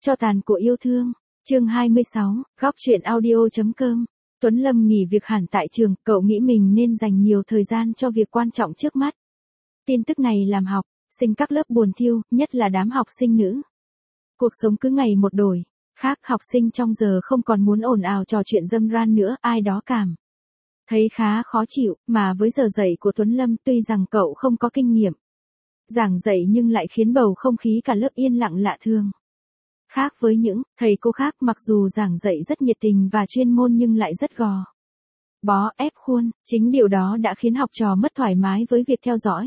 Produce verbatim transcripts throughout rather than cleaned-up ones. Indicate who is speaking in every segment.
Speaker 1: Cho tàn của yêu thương. Chương hai mươi sáu, góc truyện audio.com. Tuấn Lâm nghỉ việc hẳn tại trường, cậu nghĩ mình nên dành nhiều thời gian cho việc quan trọng trước mắt. Tin tức này làm học sinh các lớp buồn thiu, nhất là đám học sinh nữ. Cuộc sống cứ ngày một đổi. Khác học sinh trong giờ không còn muốn ồn ào trò chuyện râm ran nữa, ai đó cảm thấy khá khó chịu, mà với giờ dạy của Tuấn Lâm tuy rằng cậu không có kinh nghiệm giảng dạy nhưng lại khiến bầu không khí cả lớp yên lặng lạ thường. Khác với những thầy cô khác, mặc dù giảng dạy rất nhiệt tình và chuyên môn nhưng lại rất gò bó ép khuôn, chính điều đó đã khiến học trò mất thoải mái với việc theo dõi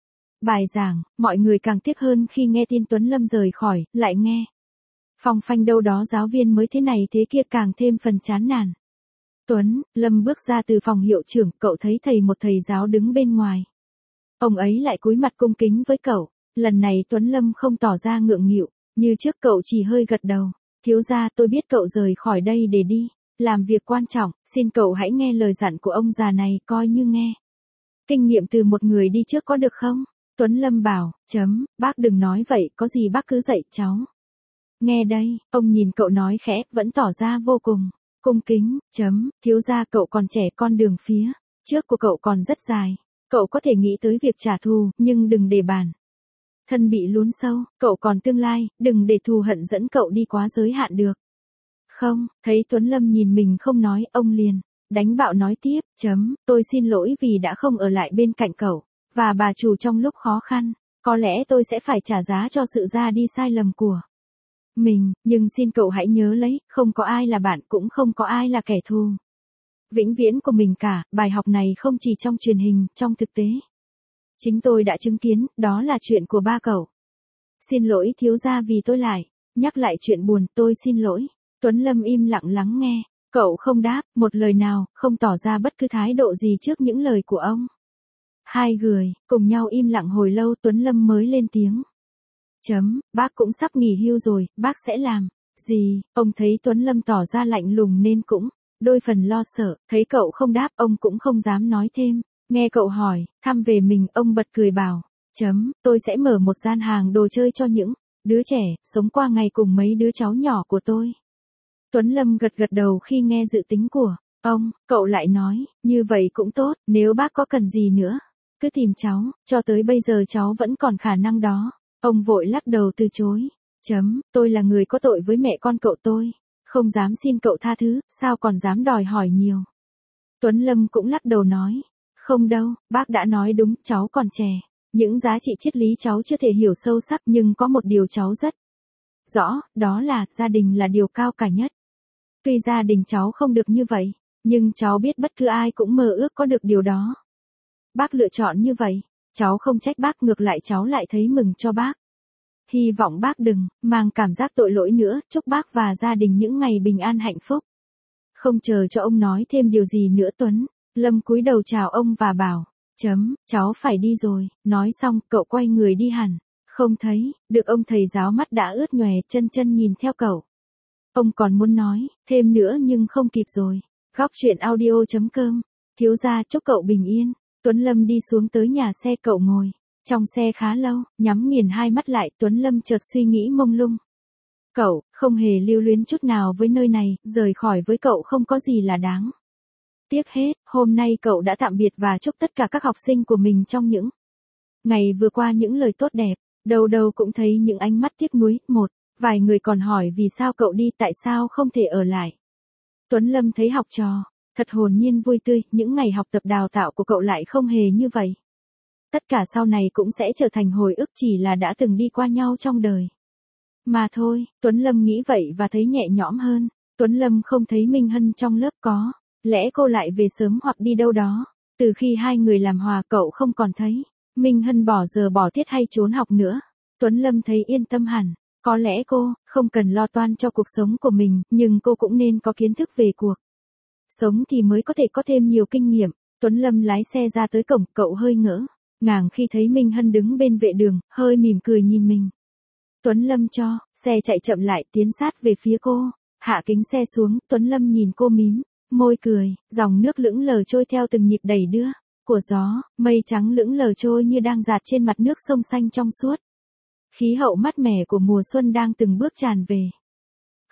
Speaker 1: bài giảng. Mọi người càng tiếc hơn khi nghe tin Tuấn Lâm rời khỏi, lại nghe phong phanh đâu đó giáo viên mới thế này thế kia, càng thêm phần chán nản. Tuấn Lâm bước ra từ phòng hiệu trưởng, cậu thấy thầy một thầy giáo đứng bên ngoài. Ông ấy lại cúi mặt cung kính với cậu. Lần này Tuấn Lâm không tỏ ra ngượng nghịu, như trước cậu chỉ hơi gật đầu. Thiếu gia, tôi biết cậu rời khỏi đây để đi làm việc quan trọng, xin cậu hãy nghe lời dặn của ông già này, coi như nghe kinh nghiệm từ một người đi trước có được không? Tuấn Lâm bảo, chấm, bác đừng nói vậy, có gì bác cứ dạy cháu. Nghe đây, ông nhìn cậu nói khẽ, vẫn tỏ ra vô cùng cung kính, chấm, thiếu gia cậu còn trẻ, con đường phía trước của cậu còn rất dài. Cậu có thể nghĩ tới việc trả thù, nhưng đừng để bản thân bị lún sâu, cậu còn tương lai, đừng để thù hận dẫn cậu đi quá giới hạn được. Không, thấy Tuấn Lâm nhìn mình không nói, ông liền đánh bạo nói tiếp, chấm, tôi xin lỗi vì đã không ở lại bên cạnh cậu và bà chủ trong lúc khó khăn. Có lẽ tôi sẽ phải trả giá cho sự ra đi sai lầm của mình, nhưng xin cậu hãy nhớ lấy, không có ai là bạn, cũng không có ai là kẻ thù vĩnh viễn của mình cả. Bài học này không chỉ trong truyền hình, trong thực tế chính tôi đã chứng kiến, đó là chuyện của ba cậu. Xin lỗi thiếu gia vì tôi lại nhắc lại chuyện buồn, tôi xin lỗi. Tuấn Lâm im lặng lắng nghe, cậu không đáp một lời nào, không tỏ ra bất cứ thái độ gì trước những lời của ông. Hai người cùng nhau im lặng hồi lâu, Tuấn Lâm mới lên tiếng. Chấm, bác cũng sắp nghỉ hưu rồi, bác sẽ làm gì? Ông thấy Tuấn Lâm tỏ ra lạnh lùng nên cũng đôi phần lo sợ, thấy cậu không đáp, ông cũng không dám nói thêm. Nghe cậu hỏi thăm về mình, ông bật cười bảo, chấm, tôi sẽ mở một gian hàng đồ chơi cho những đứa trẻ sống qua ngày cùng mấy đứa cháu nhỏ của tôi. Tuấn Lâm gật gật đầu khi nghe dự tính của ông. Cậu lại nói, như vậy cũng tốt, nếu bác có cần gì nữa cứ tìm cháu, cho tới bây giờ cháu vẫn còn khả năng đó. Ông vội lắc đầu từ chối. Chấm, tôi là người có tội với mẹ con cậu, tôi không dám xin cậu tha thứ, sao còn dám đòi hỏi nhiều. Tuấn Lâm cũng lắc đầu nói, không đâu, bác đã nói đúng, cháu còn trẻ. Những giá trị triết lý cháu chưa thể hiểu sâu sắc, nhưng có một điều cháu rất rõ, đó là gia đình là điều cao cả nhất. Tuy gia đình cháu không được như vậy, nhưng cháu biết bất cứ ai cũng mơ ước có được điều đó. Bác lựa chọn như vậy, cháu không trách bác, ngược lại cháu lại thấy mừng cho bác. Hy vọng bác đừng mang cảm giác tội lỗi nữa, chúc bác và gia đình những ngày bình an hạnh phúc. Không chờ cho ông nói thêm điều gì nữa, Tuấn Lâm cúi đầu chào ông và bảo, chấm, cháu phải đi rồi. Nói xong, cậu quay người đi hẳn. Không thấy được ông thầy giáo mắt đã ướt nhòe, chân chân nhìn theo cậu. Ông còn muốn nói thêm nữa nhưng không kịp rồi. Góc truyện audio.com. Thiếu gia, chúc cậu bình yên. Tuấn Lâm đi xuống tới nhà xe, cậu ngồi trong xe khá lâu, nhắm nghiền hai mắt lại. Tuấn Lâm chợt suy nghĩ mông lung. Cậu không hề lưu luyến chút nào với nơi này, rời khỏi với cậu không có gì là đáng tiếc hết. Hôm nay cậu đã tạm biệt và chúc tất cả các học sinh của mình trong những ngày vừa qua những lời tốt đẹp. Đầu đầu cũng thấy những ánh mắt tiếc nuối. Một vài người còn hỏi vì sao cậu đi, tại sao không thể ở lại. Tuấn Lâm thấy học trò thật hồn nhiên vui tươi, những ngày học tập đào tạo của cậu lại không hề như vậy. Tất cả sau này cũng sẽ trở thành hồi ức, chỉ là đã từng đi qua nhau trong đời mà thôi. Tuấn Lâm nghĩ vậy và thấy nhẹ nhõm hơn. Tuấn Lâm không thấy Minh Hân trong lớp, có lẽ cô lại về sớm hoặc đi đâu đó. Từ khi hai người làm hòa, cậu không còn thấy Minh Hân bỏ giờ bỏ tiết hay trốn học nữa. Tuấn Lâm thấy yên tâm hẳn. Có lẽ cô không cần lo toan cho cuộc sống của mình, nhưng cô cũng nên có kiến thức về cuộc sống thì mới có thể có thêm nhiều kinh nghiệm. Tuấn Lâm lái xe ra tới cổng, cậu hơi ngỡ ngàng khi thấy Minh Hân đứng bên vệ đường, hơi mỉm cười nhìn mình. Tuấn Lâm cho xe chạy chậm lại, tiến sát về phía cô. Hạ kính xe xuống, Tuấn Lâm nhìn cô mím môi cười, dòng nước lững lờ trôi theo từng nhịp đẩy đưa của gió, mây trắng lững lờ trôi như đang dạt trên mặt nước sông xanh trong suốt. Khí hậu mát mẻ của mùa xuân đang từng bước tràn về.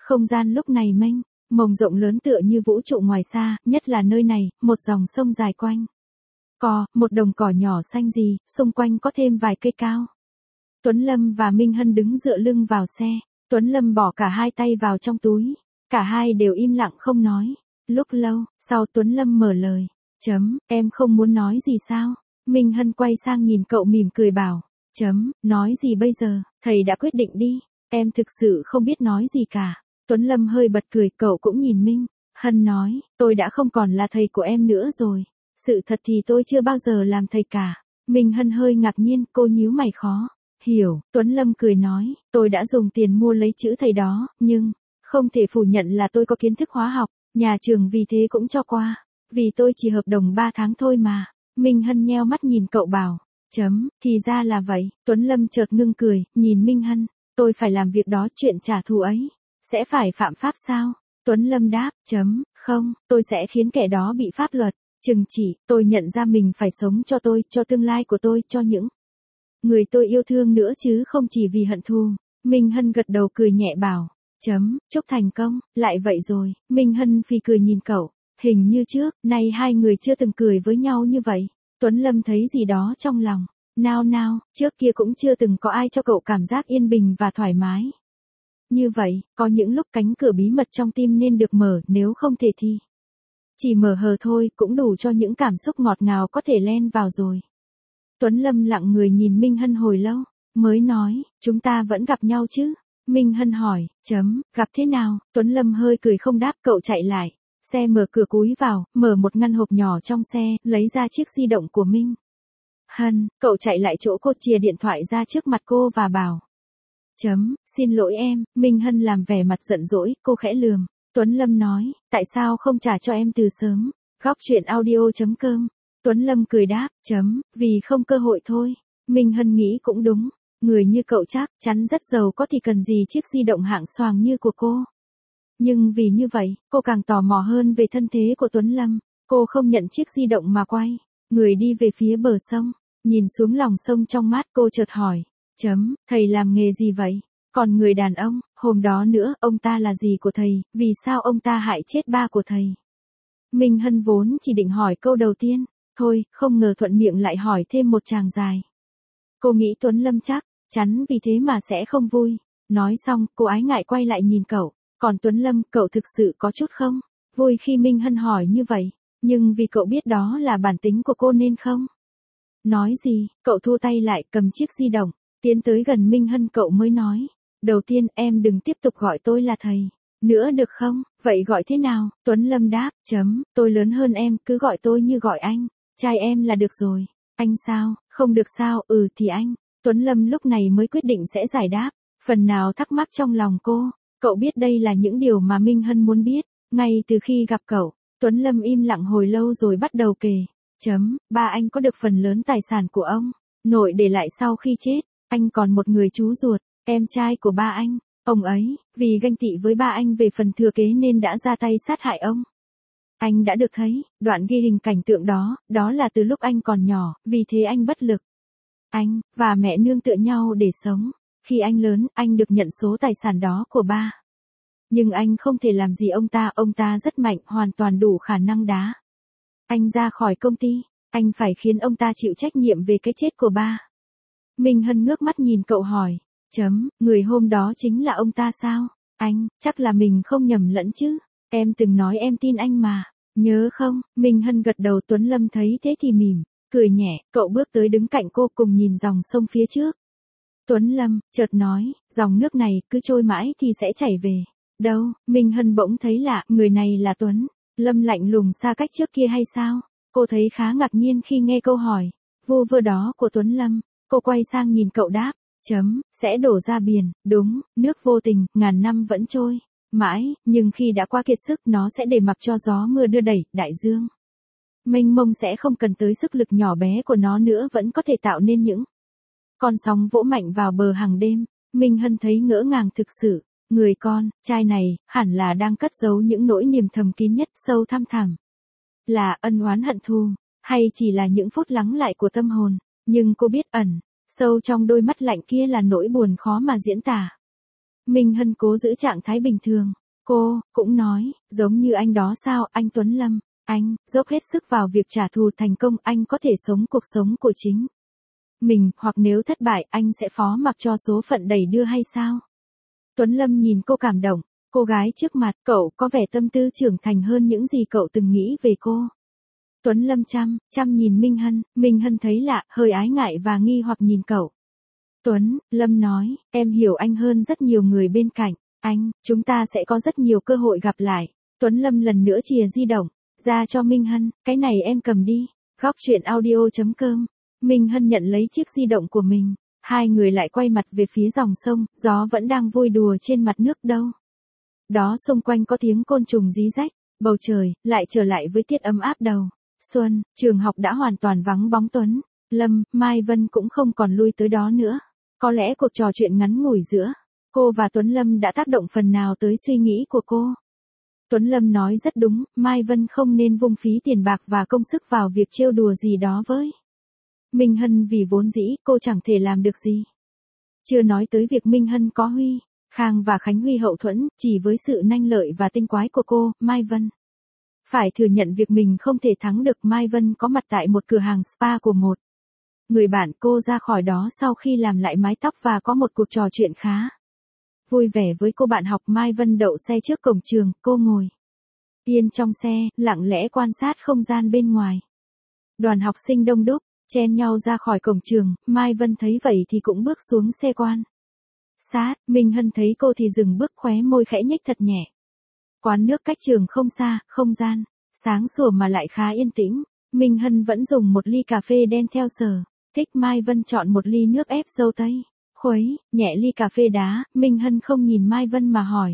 Speaker 1: Không gian lúc này mênh mông rộng lớn tựa như vũ trụ ngoài xa, nhất là nơi này, một dòng sông dài quanh. Cò, một đồng cỏ nhỏ xanh gì, xung quanh có thêm vài cây cao. Tuấn Lâm và Minh Hân đứng dựa lưng vào xe, Tuấn Lâm bỏ cả hai tay vào trong túi, cả hai đều im lặng không nói. Lúc lâu, sau Tuấn Lâm mở lời, chấm, em không muốn nói gì sao? Minh Hân quay sang nhìn cậu mỉm cười bảo, chấm, nói gì bây giờ, thầy đã quyết định đi, em thực sự không biết nói gì cả. Tuấn Lâm hơi bật cười, cậu cũng nhìn Minh Hân nói, tôi đã không còn là thầy của em nữa rồi, sự thật thì tôi chưa bao giờ làm thầy cả. Minh Hân hơi ngạc nhiên, cô nhíu mày khó hiểu. Tuấn Lâm cười nói, tôi đã dùng tiền mua lấy chữ thầy đó, nhưng không thể phủ nhận là tôi có kiến thức hóa học, nhà trường vì thế cũng cho qua, vì tôi chỉ hợp đồng ba tháng thôi mà. Minh Hân nheo mắt nhìn cậu bảo, chấm, thì ra là vậy. Tuấn Lâm chợt ngưng cười, nhìn Minh Hân, tôi phải làm việc đó, chuyện trả thù ấy sẽ phải phạm pháp sao? Tuấn Lâm đáp, chấm, không, tôi sẽ khiến kẻ đó bị pháp luật trừng trị. Tôi nhận ra mình phải sống cho tôi, cho tương lai của tôi, cho những người tôi yêu thương nữa chứ không chỉ vì hận thù. Minh Hân gật đầu cười nhẹ bảo, chấm, chúc thành công. Lại vậy rồi. Minh Hân phì cười nhìn cậu, hình như trước nay hai người chưa từng cười với nhau như vậy. Tuấn Lâm thấy gì đó trong lòng nao nao, trước kia cũng chưa từng có ai cho cậu cảm giác yên bình và thoải mái như vậy. Có những lúc cánh cửa bí mật trong tim nên được mở, nếu không thể thì chỉ mở hờ thôi cũng đủ cho những cảm xúc ngọt ngào có thể len vào rồi. Tuấn Lâm lặng người nhìn Minh Hân hồi lâu, mới nói, chúng ta vẫn gặp nhau chứ? Minh Hân hỏi, chấm, gặp thế nào? Tuấn Lâm hơi cười không đáp. Cậu chạy lại, xe mở cửa cúi vào, mở một ngăn hộp nhỏ trong xe, lấy ra chiếc di động của Minh Hân. Cậu chạy lại chỗ cô, chìa điện thoại ra trước mặt cô và bảo, chấm, xin lỗi em. Minh Hân làm vẻ mặt giận dỗi, cô khẽ lườm. Tuấn Lâm nói, tại sao không trả cho em từ sớm? Góc truyện audio chấm com. Tuấn Lâm cười đáp, chấm, vì không cơ hội thôi. Minh Hân nghĩ cũng đúng, người như cậu chắc chắn rất giàu có thì cần gì chiếc di động hạng xoàng như của cô. Nhưng vì như vậy, cô càng tò mò hơn về thân thế của Tuấn Lâm. Cô không nhận chiếc di động mà quay người đi về phía bờ sông, nhìn xuống lòng sông trong mát. Cô chợt hỏi, chấm, thầy làm nghề gì vậy? Còn người đàn ông, hôm đó nữa, ông ta là gì của thầy, vì sao ông ta hại chết ba của thầy? Minh Hân vốn chỉ định hỏi câu đầu tiên thôi, không ngờ thuận miệng lại hỏi thêm một tràng dài. Cô nghĩ Tuấn Lâm chắc chắn vì thế mà sẽ không vui. Nói xong, cô ái ngại quay lại nhìn cậu. Còn Tuấn Lâm, cậu thực sự có chút không vui khi Minh Hân hỏi như vậy, nhưng vì cậu biết đó là bản tính của cô nên không nói gì. Cậu thu tay lại, cầm chiếc di động, tiến tới gần Minh Hân. Cậu mới nói, đầu tiên em đừng tiếp tục gọi tôi là thầy nữa được không? Vậy gọi thế nào? Tuấn Lâm đáp, chấm, tôi lớn hơn em, cứ gọi tôi như gọi anh trai em là được rồi. Anh sao? Không được sao? Ừ thì anh. Tuấn Lâm lúc này mới quyết định sẽ giải đáp phần nào thắc mắc trong lòng cô. Cậu biết đây là những điều mà Minh Hân muốn biết ngay từ khi gặp cậu. Tuấn Lâm im lặng hồi lâu rồi bắt đầu kể, chấm, ba anh có được phần lớn tài sản của ông nội để lại sau khi chết. Anh còn một người chú ruột, em trai của ba anh. Ông ấy, vì ganh tị với ba anh về phần thừa kế nên đã ra tay sát hại ông. Anh đã được thấy đoạn ghi hình cảnh tượng đó, đó là từ lúc anh còn nhỏ, vì thế anh bất lực. Anh và mẹ nương tựa nhau để sống. Khi anh lớn, anh được nhận số tài sản đó của ba. Nhưng anh không thể làm gì ông ta, ông ta rất mạnh, hoàn toàn đủ khả năng đá anh ra khỏi công ty. Anh phải khiến ông ta chịu trách nhiệm về cái chết của ba. Minh Hân ngước mắt nhìn cậu hỏi, chấm, người hôm đó chính là ông ta sao? Anh, chắc là mình không nhầm lẫn chứ. Em từng nói em tin anh mà, nhớ không? Minh Hân gật đầu. Tuấn Lâm thấy thế thì mỉm cười nhẹ, cậu bước tới đứng cạnh cô cùng nhìn dòng sông phía trước. Tuấn Lâm chợt nói, dòng nước này cứ trôi mãi thì sẽ chảy về đâu? Minh Hân bỗng thấy lạ, người này là Tuấn Lâm lạnh lùng xa cách trước kia hay sao? Cô thấy khá ngạc nhiên khi nghe câu hỏi vu vơ đó của Tuấn Lâm. Cô quay sang nhìn cậu đáp, chấm, sẽ đổ ra biển, đúng, nước vô tình, ngàn năm vẫn trôi mãi, nhưng khi đã qua kiệt sức nó sẽ để mặc cho gió mưa đưa đẩy. Đại dương mênh mông sẽ không cần tới sức lực nhỏ bé của nó nữa, vẫn có thể tạo nên những con sóng vỗ mạnh vào bờ hàng đêm. Minh Hân thấy ngỡ ngàng thực sự. Người con trai này hẳn là đang cất giấu những nỗi niềm thầm kín nhất, sâu thăm thẳm. Là ân oán hận thù, hay chỉ là những phút lắng lại của tâm hồn. Nhưng cô biết ẩn sâu trong đôi mắt lạnh kia là nỗi buồn khó mà diễn tả. Minh Hân cố giữ trạng thái bình thường, Cô, cũng nói, giống như anh đó sao, anh Tuấn Lâm, anh, dốc hết sức vào việc trả thù thành công, anh có thể sống cuộc sống của chính mình, hoặc nếu thất bại, anh sẽ phó mặc cho số phận đẩy đưa hay sao? Tuấn Lâm nhìn cô cảm động, cô gái trước mặt, cậu có vẻ tâm tư trưởng thành hơn những gì cậu từng nghĩ về cô. Tuấn Lâm chăm, chăm nhìn Minh Hân, Minh Hân thấy lạ, hơi ái ngại và nghi hoặc nhìn cậu. Tuấn Lâm nói, em hiểu anh hơn rất nhiều người bên cạnh, anh, chúng ta sẽ có rất nhiều cơ hội gặp lại. Tuấn Lâm lần nữa chìa di động, ra cho Minh Hân, cái này em cầm đi. Góc chuyện audio.com. Minh Hân nhận lấy chiếc di động của mình, hai người lại quay mặt về phía dòng sông, gió vẫn đang vui đùa trên mặt nước đâu. Đó xung quanh có tiếng côn trùng rí rách, bầu trời lại trở lại với tiết ấm áp đầu xuân, trường học đã hoàn toàn vắng bóng Tuấn Lâm, Mai Vân cũng không còn lui tới đó nữa. Có lẽ cuộc trò chuyện ngắn ngủi giữa cô và Tuấn Lâm đã tác động phần nào tới suy nghĩ của cô. Tuấn Lâm nói rất đúng, Mai Vân không nên vung phí tiền bạc và công sức vào việc trêu đùa gì đó với Minh Hân, vì vốn dĩ cô chẳng thể làm được gì. Chưa nói tới việc Minh Hân có Huy Khang và Khánh Huy hậu thuẫn, chỉ với sự nanh lợi và tinh quái của cô, Mai Vân phải thừa nhận việc mình không thể thắng được. Mai Vân có mặt tại một cửa hàng spa của một người bạn cô ra khỏi đó sau khi làm lại mái tóc và có một cuộc trò chuyện khá vui vẻ với cô bạn học. Mai Vân đậu xe trước cổng trường, cô ngồi yên trong xe, lặng lẽ quan sát không gian bên ngoài. Đoàn học sinh đông đúc, chen nhau ra khỏi cổng trường, Mai Vân thấy vậy thì cũng bước xuống xe quan sát. Minh Hân thấy cô thì dừng bước, khóe môi khẽ nhếch thật nhẹ. Quán nước cách trường không xa, không gian sáng sủa mà lại khá yên tĩnh. Minh Hân vẫn dùng một ly cà phê đen theo sở thích. Mai Vân chọn một ly nước ép dâu tây khuấy nhẹ ly cà phê đá. Minh Hân không nhìn Mai Vân mà hỏi,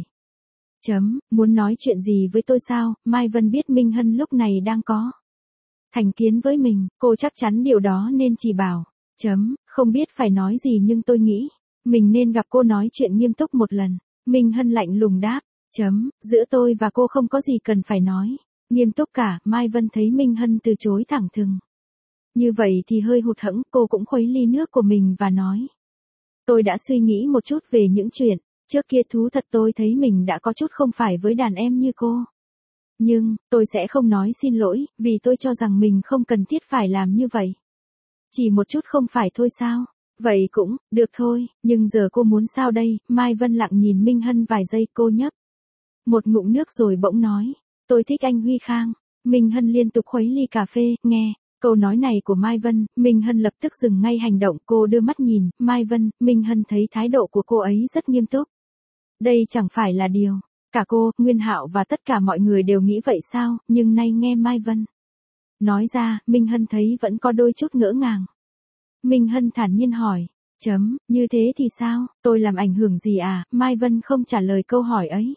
Speaker 1: chấm, muốn nói chuyện gì với tôi sao? Mai Vân biết Minh Hân lúc này đang có thành kiến với mình, cô chắc chắn điều đó nên chỉ bảo, chấm, không biết phải nói gì nhưng tôi nghĩ mình nên gặp cô nói chuyện nghiêm túc một lần. Minh Hân lạnh lùng đáp, chấm, giữa tôi và cô không có gì cần phải nói nghiêm túc cả. Mai Vân thấy Minh Hân từ chối thẳng thừng như vậy thì hơi hụt hẫng, cô cũng khuấy ly nước của mình và nói, tôi đã suy nghĩ một chút về những chuyện trước kia, thú thật tôi thấy mình đã có chút không phải với đàn em như cô. Nhưng, tôi sẽ không nói xin lỗi, vì tôi cho rằng mình không cần thiết phải làm như vậy. Chỉ một chút không phải thôi sao? Vậy cũng, được thôi, nhưng giờ cô muốn sao đây? Mai Vân lặng nhìn Minh Hân vài giây, cô nhấp một ngụm nước rồi bỗng nói, tôi thích anh Huy Khang. Minh Hân liên tục khuấy ly cà phê, nghe câu nói này của Mai Vân, Minh Hân lập tức dừng ngay hành động. Cô đưa mắt nhìn Mai Vân, Minh Hân thấy thái độ của cô ấy rất nghiêm túc. Đây chẳng phải là điều cả cô, Nguyên Hạo và tất cả mọi người đều nghĩ vậy sao? Nhưng nay nghe Mai Vân nói ra, Minh Hân thấy vẫn có đôi chút ngỡ ngàng. Minh Hân thản nhiên hỏi, chấm, như thế thì sao? Tôi làm ảnh hưởng gì à? Mai Vân không trả lời câu hỏi ấy.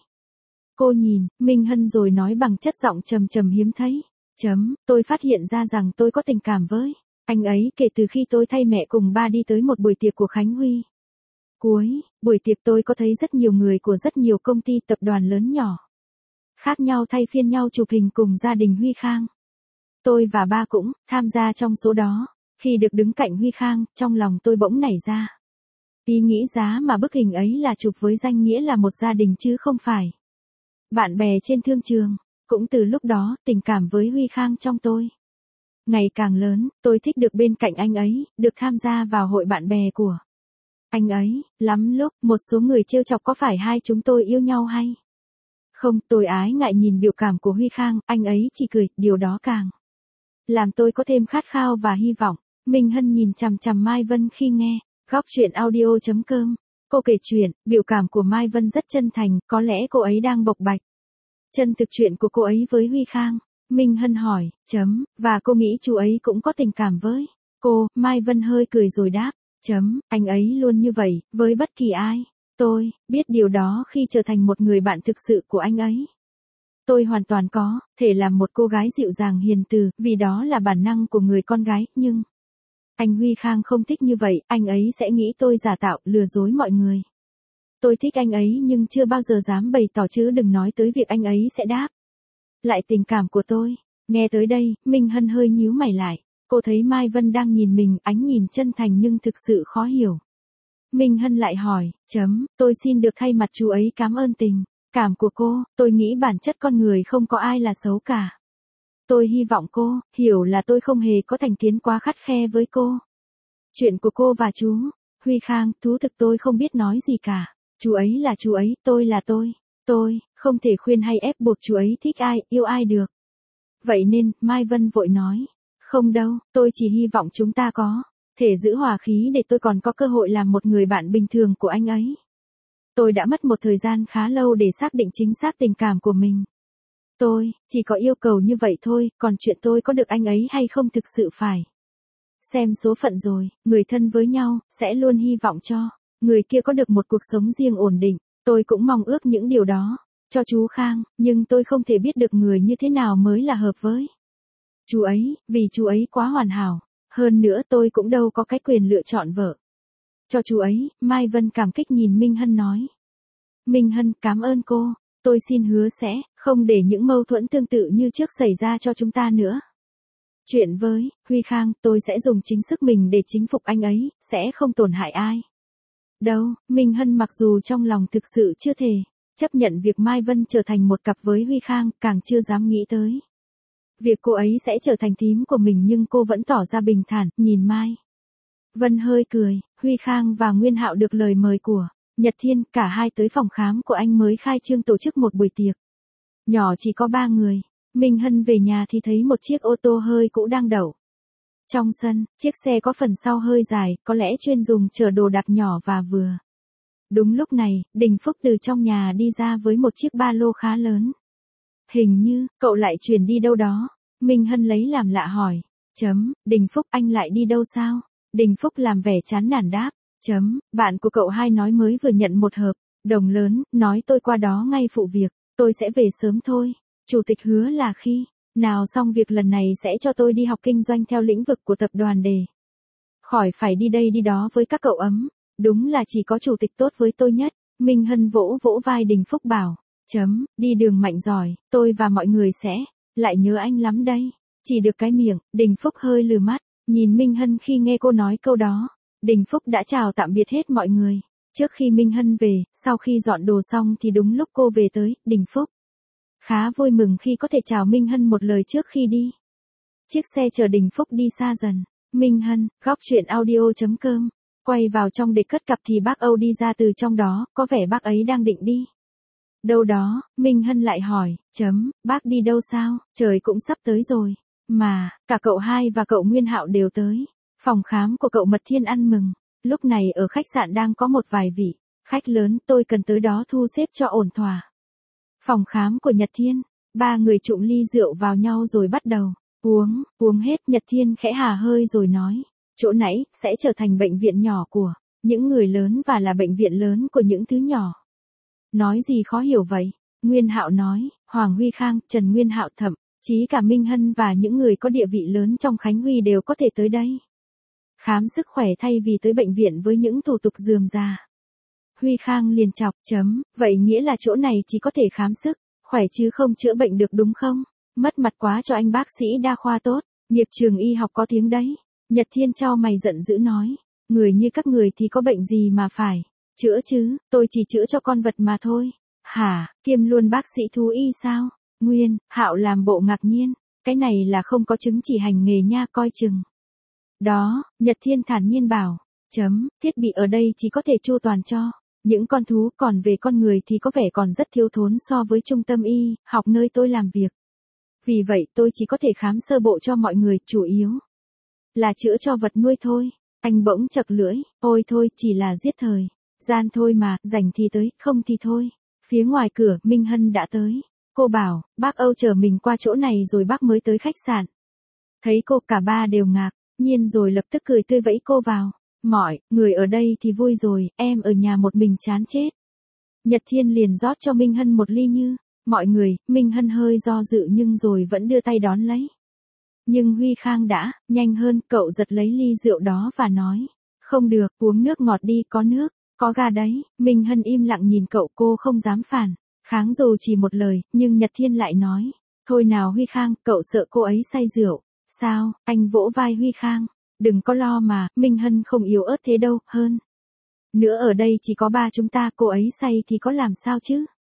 Speaker 1: Cô nhìn Minh Hân rồi nói bằng chất giọng trầm trầm hiếm thấy, chấm, tôi phát hiện ra rằng tôi có tình cảm với anh ấy kể từ khi tôi thay mẹ cùng ba đi tới một buổi tiệc của Khánh Huy. Cuối buổi tiệc tôi có thấy rất nhiều người của rất nhiều công ty tập đoàn lớn nhỏ khác nhau thay phiên nhau chụp hình cùng gia đình Huy Khang. Tôi và ba cũng tham gia trong số đó. Khi được đứng cạnh Huy Khang, trong lòng tôi bỗng nảy ra ý nghĩ giá mà bức hình ấy là chụp với danh nghĩa là một gia đình chứ không phải bạn bè trên thương trường. Cũng từ lúc đó, tình cảm với Huy Khang trong tôi ngày càng lớn. Tôi thích được bên cạnh anh ấy, được tham gia vào hội bạn bè của anh ấy. Lắm lúc, một số người trêu chọc có phải hai chúng tôi yêu nhau hay không. Tôi ái ngại nhìn biểu cảm của Huy Khang, anh ấy chỉ cười, điều đó càng làm tôi có thêm khát khao và hy vọng. Minh Hân nhìn chằm chằm Mai Vân khi nghe góc chuyện audio.com. Cô kể chuyện, biểu cảm của Mai Vân rất chân thành, có lẽ cô ấy đang bộc bạch chân thực chuyện của cô ấy với Huy Khang. Minh Hân hỏi, chấm, và cô nghĩ chú ấy cũng có tình cảm với cô? Mai Vân hơi cười rồi đáp, chấm, anh ấy luôn như vậy, với bất kỳ ai. Tôi biết điều đó khi trở thành một người bạn thực sự của anh ấy. Tôi hoàn toàn có thể làm một cô gái dịu dàng hiền từ, vì đó là bản năng của người con gái, nhưng anh Huy Khang không thích như vậy, anh ấy sẽ nghĩ tôi giả tạo, lừa dối mọi người. Tôi thích anh ấy nhưng chưa bao giờ dám bày tỏ, chứ đừng nói tới việc anh ấy sẽ đáp lại tình cảm của tôi. Nghe tới đây, Minh Hân hơi nhíu mày lại. Cô thấy Mai Vân đang nhìn mình, ánh nhìn chân thành nhưng thực sự khó hiểu. Minh Hân lại hỏi, chấm, tôi xin được thay mặt chú ấy cảm ơn tình cảm của cô, tôi nghĩ bản chất con người không có ai là xấu cả. Tôi hy vọng cô, hiểu là tôi không hề có thành kiến quá khắt khe với cô. Chuyện của cô và chú, Huy Khang, thú thực tôi không biết nói gì cả. Chú ấy là chú ấy, tôi là tôi. Tôi, không thể khuyên hay ép buộc chú ấy thích ai, yêu ai được. Vậy nên, Mai Vân vội nói. Không đâu, tôi chỉ hy vọng chúng ta có thể giữ hòa khí để tôi còn có cơ hội làm một người bạn bình thường của anh ấy. Tôi đã mất một thời gian khá lâu để xác định chính xác tình cảm của mình. Tôi, chỉ có yêu cầu như vậy thôi, còn chuyện tôi có được anh ấy hay không thực sự phải xem số phận rồi, người thân với nhau, sẽ luôn hy vọng cho người kia có được một cuộc sống riêng ổn định. Tôi cũng mong ước những điều đó cho chú Khang, nhưng tôi không thể biết được người như thế nào mới là hợp với chú ấy, vì chú ấy quá hoàn hảo. Hơn nữa tôi cũng đâu có cái quyền lựa chọn vợ cho chú ấy. Mai Vân cảm kích nhìn Minh Hân nói. Minh Hân, cảm ơn cô, tôi xin hứa sẽ không để những mâu thuẫn tương tự như trước xảy ra cho chúng ta nữa. Chuyện với Huy Khang, tôi sẽ dùng chính sức mình để chinh phục anh ấy, sẽ không tổn hại ai. Đâu, Minh Hân mặc dù trong lòng thực sự chưa thể chấp nhận việc Mai Vân trở thành một cặp với Huy Khang, càng chưa dám nghĩ tới việc cô ấy sẽ trở thành thím của mình, nhưng cô vẫn tỏ ra bình thản, nhìn Mai Vân hơi cười. Huy Khang và Nguyên Hạo được lời mời của Nhật Thiên, cả hai tới phòng khám của anh mới khai trương tổ chức một buổi tiệc nhỏ chỉ có ba người. Minh Hân về nhà thì thấy một chiếc ô tô hơi cũ đang đậu trong sân. Chiếc xe có phần sau hơi dài, có lẽ chuyên dùng chở đồ đạc nhỏ và vừa. Đúng lúc này, Đình Phúc từ trong nhà đi ra với một chiếc ba lô khá lớn. Hình như, cậu lại chuyển đi đâu đó. Minh Hân lấy làm lạ hỏi. Chấm, Đình Phúc, anh lại đi đâu sao? Đình Phúc làm vẻ chán nản đáp. Chấm, bạn của cậu hai nói mới vừa nhận một hợp đồng lớn, nói tôi qua đó ngay phụ việc, tôi sẽ về sớm thôi. Chủ tịch hứa là khi nào xong việc lần này sẽ cho tôi đi học kinh doanh theo lĩnh vực của tập đoàn để khỏi phải đi đây đi đó với các cậu ấm. Đúng là chỉ có chủ tịch tốt với tôi nhất. Minh Hân vỗ vỗ vai Đình Phúc bảo. Chấm, đi đường mạnh giỏi, tôi và mọi người sẽ lại nhớ anh lắm đây. Chỉ được cái miệng, Đình Phúc hơi lừ mắt, nhìn Minh Hân khi nghe cô nói câu đó. Đình Phúc đã chào tạm biệt hết mọi người trước khi Minh Hân về. Sau khi dọn đồ xong thì đúng lúc cô về tới. Đình Phúc khá vui mừng khi có thể chào Minh Hân một lời trước khi đi. Chiếc xe chở Đình Phúc đi xa dần. Minh Hân, góc truyện audio.com. Quay vào trong để cất cặp thì bác Âu đi ra từ trong đó, có vẻ bác ấy đang định đi đâu đó. Minh Hân lại hỏi. Chấm, bác đi đâu sao? Trời cũng sắp tới rồi. Mà, cả cậu hai và cậu Nguyên Hạo đều tới. Phòng khám của cậu Mật Thiên ăn mừng. Lúc này ở khách sạn đang có một vài vị khách lớn, tôi cần tới đó thu xếp cho ổn thỏa. Phòng khám của Nhật Thiên, ba người trụng ly rượu vào nhau rồi bắt đầu uống, uống hết. Nhật Thiên khẽ hà hơi rồi nói, chỗ nãy sẽ trở thành bệnh viện nhỏ của những người lớn và là bệnh viện lớn của những thứ nhỏ. Nói gì khó hiểu vậy? Nguyên Hạo nói. Hoàng Huy Khang, Trần Nguyên Hạo, thậm chí cả Minh Hân và những người có địa vị lớn trong Khánh Huy đều có thể tới đây khám sức khỏe thay vì tới bệnh viện với những thủ tục rườm rà. Huy Khang liền chọc. Chấm, vậy nghĩa là chỗ này chỉ có thể khám sức khỏe chứ không chữa bệnh được đúng không? Mất mặt quá cho anh bác sĩ đa khoa tốt, nghiệp trường y học có tiếng đấy. Nhật Thiên cho mày giận dữ nói, người như các người thì có bệnh gì mà phải chữa chứ, tôi chỉ chữa cho con vật mà thôi. Hả, kiêm luôn bác sĩ thú y sao? Nguyên Hạo làm bộ ngạc nhiên, cái này là không có chứng chỉ hành nghề nha, coi chừng. Đó, Nhật Thiên thản nhiên bảo. Chấm, thiết bị ở đây chỉ có thể chu toàn cho những con thú, còn về con người thì có vẻ còn rất thiếu thốn so với trung tâm y học nơi tôi làm việc. Vì vậy tôi chỉ có thể khám sơ bộ cho mọi người, chủ yếu là chữa cho vật nuôi thôi. Anh bỗng chật lưỡi, ôi thôi, chỉ là giết thời gian thôi mà, rảnh thì tới, không thì thôi. Phía ngoài cửa, Minh Hân đã tới. Cô bảo, bác Âu chờ mình qua chỗ này rồi bác mới tới khách sạn. Thấy cô, cả ba đều ngạc nhiên rồi lập tức cười tươi vẫy cô vào. Mọi người ở đây thì vui rồi, em ở nhà một mình chán chết. Nhật Thiên liền rót cho Minh Hân một ly như mọi người. Minh Hân hơi do dự nhưng rồi vẫn đưa tay đón lấy. Nhưng Huy Khang đã nhanh hơn, cậu giật lấy ly rượu đó và nói, không được, uống nước ngọt đi, có nước, có ga đấy. Minh Hân im lặng nhìn cậu, cô không dám phản kháng dù chỉ một lời, nhưng Nhật Thiên lại nói, thôi nào Huy Khang, cậu sợ cô ấy say rượu sao? Anh vỗ vai Huy Khang, đừng có lo mà, Minh Hân không yếu ớt thế đâu. Hơn nữa ở đây chỉ có ba chúng ta, cô ấy say thì có làm sao chứ?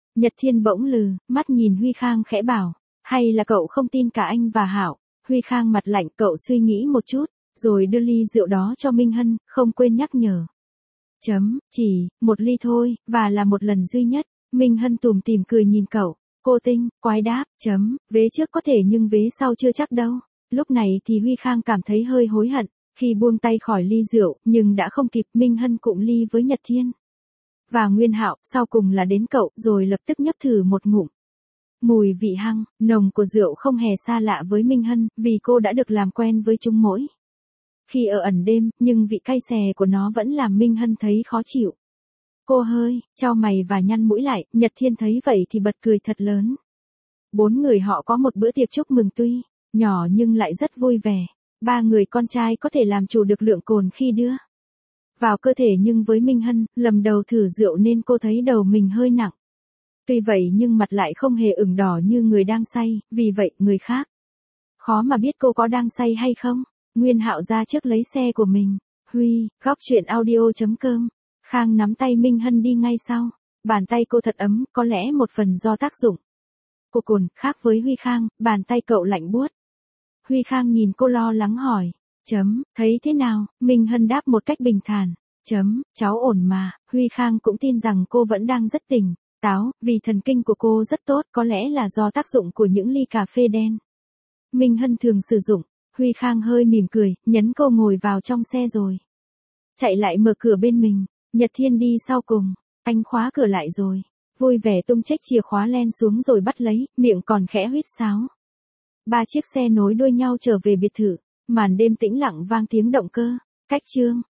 Speaker 1: Nhật Thiên bỗng lừ, mắt nhìn Huy Khang khẽ bảo, hay là cậu không tin cả anh và Hảo? Huy Khang mặt lạnh, cậu suy nghĩ một chút, rồi đưa ly rượu đó cho Minh Hân, không quên nhắc nhở. Chấm, chỉ, một ly thôi, và là một lần duy nhất. Minh Hân tủm tỉm cười nhìn cậu, cô tinh, quái đáp, chấm, vế trước có thể nhưng vế sau chưa chắc đâu. Lúc này thì Huy Khang cảm thấy hơi hối hận, khi buông tay khỏi ly rượu, nhưng đã không kịp. Minh Hân cụng ly với Nhật Thiên và Nguyên Hạo, sau cùng là đến cậu, rồi lập tức nhấp thử một ngụm. Mùi vị hăng, nồng của rượu không hề xa lạ với Minh Hân, vì cô đã được làm quen với chúng mỗi khi ở ẩn đêm, nhưng vị cay xè của nó vẫn làm Minh Hân thấy khó chịu. Cô hơi chau mày và nhăn mũi lại. Nhật Thiên thấy vậy thì bật cười thật lớn. Bốn người họ có một bữa tiệc chúc mừng tuy nhỏ nhưng lại rất vui vẻ. Ba người con trai có thể làm chủ được lượng cồn khi đưa vào cơ thể, nhưng với Minh Hân, lần đầu thử rượu nên cô thấy đầu mình hơi nặng. Tuy vậy nhưng mặt lại không hề ửng đỏ như người đang say, vì vậy người khác khó mà biết cô có đang say hay không. Nguyên Hạo ra trước lấy xe của mình. Huy, góc truyện audio chấm com. Khang nắm tay Minh Hân đi ngay sau. Bàn tay cô thật ấm, có lẽ một phần do tác dụng của cồn. Khác với Huy Khang, bàn tay cậu lạnh buốt. Huy Khang nhìn cô lo lắng hỏi. Chấm, thấy thế nào? Minh Hân đáp một cách bình thản. Chấm, cháu ổn mà. Huy Khang cũng tin rằng cô vẫn đang rất tỉnh táo, vì thần kinh của cô rất tốt, có lẽ là do tác dụng của những ly cà phê đen Minh Hân thường sử dụng. Huy Khang hơi mỉm cười, nhấn cô ngồi vào trong xe rồi chạy lại mở cửa bên mình. Nhật Thiên đi sau cùng. Anh khóa cửa lại rồi. Vui vẻ tung chiếc chìa khóa len xuống rồi bắt lấy, miệng còn khẽ huýt sáo. Ba chiếc xe nối đuôi nhau trở về biệt thự. Màn đêm tĩnh lặng vang tiếng động cơ. Cách chương.